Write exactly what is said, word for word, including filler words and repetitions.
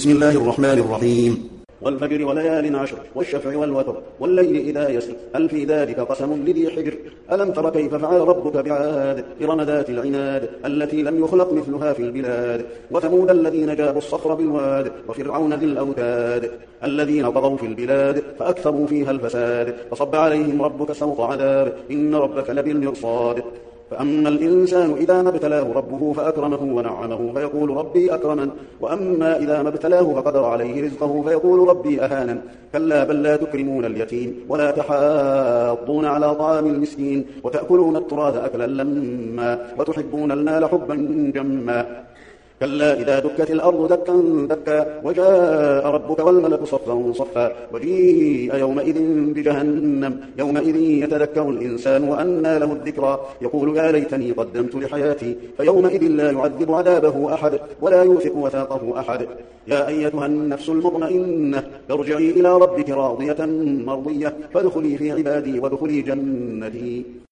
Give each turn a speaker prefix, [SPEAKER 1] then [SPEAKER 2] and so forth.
[SPEAKER 1] بسم الله الرحمن الرحيم.
[SPEAKER 2] والفجر وليال عشر والشفع والوتر والليل إذا يسر هل في ذلك قسم لذي حجر ألم تر كيف فعل ربك بعاد إرم ذات العناد التي لم يخلق مثلها في البلاد وثمود الذين جابوا الصخر بالواد وفرعون ذي الأوتاد الذين طغوا في البلاد فأكثروا فيها الفساد فصب عليهم ربك سوط عذاب إن ربك لبالمرصاد فأما الإنسان إذا ما ابتلاه ربه فأكرمه ونعمه فيقول ربي أكرمن وأما إذا ما ابتلاه فقدر عليه رزقه فيقول ربي أهانن كلا بل لا تكرمون اليتيم ولا تحاضون على طعام المسكين وتأكلون التراث أكلا لما وتحبون المال حبا جما كلا إذا دكت الأرض دكا دكا وجاء ربك والملك صفا صفا وجيء يومئذ بجهنم يومئذ يتذكر الإنسان وأنى له الذكرى يقول يا ليتني قدمت لحياتي فيومئذ لا يعذب عذابه أحد ولا يوثق وثاقه أحد يا أيتها النفس المطمئنة ارجعي إلى ربك راضية مرضية فادخلي في عبادي وادخلي جنتي.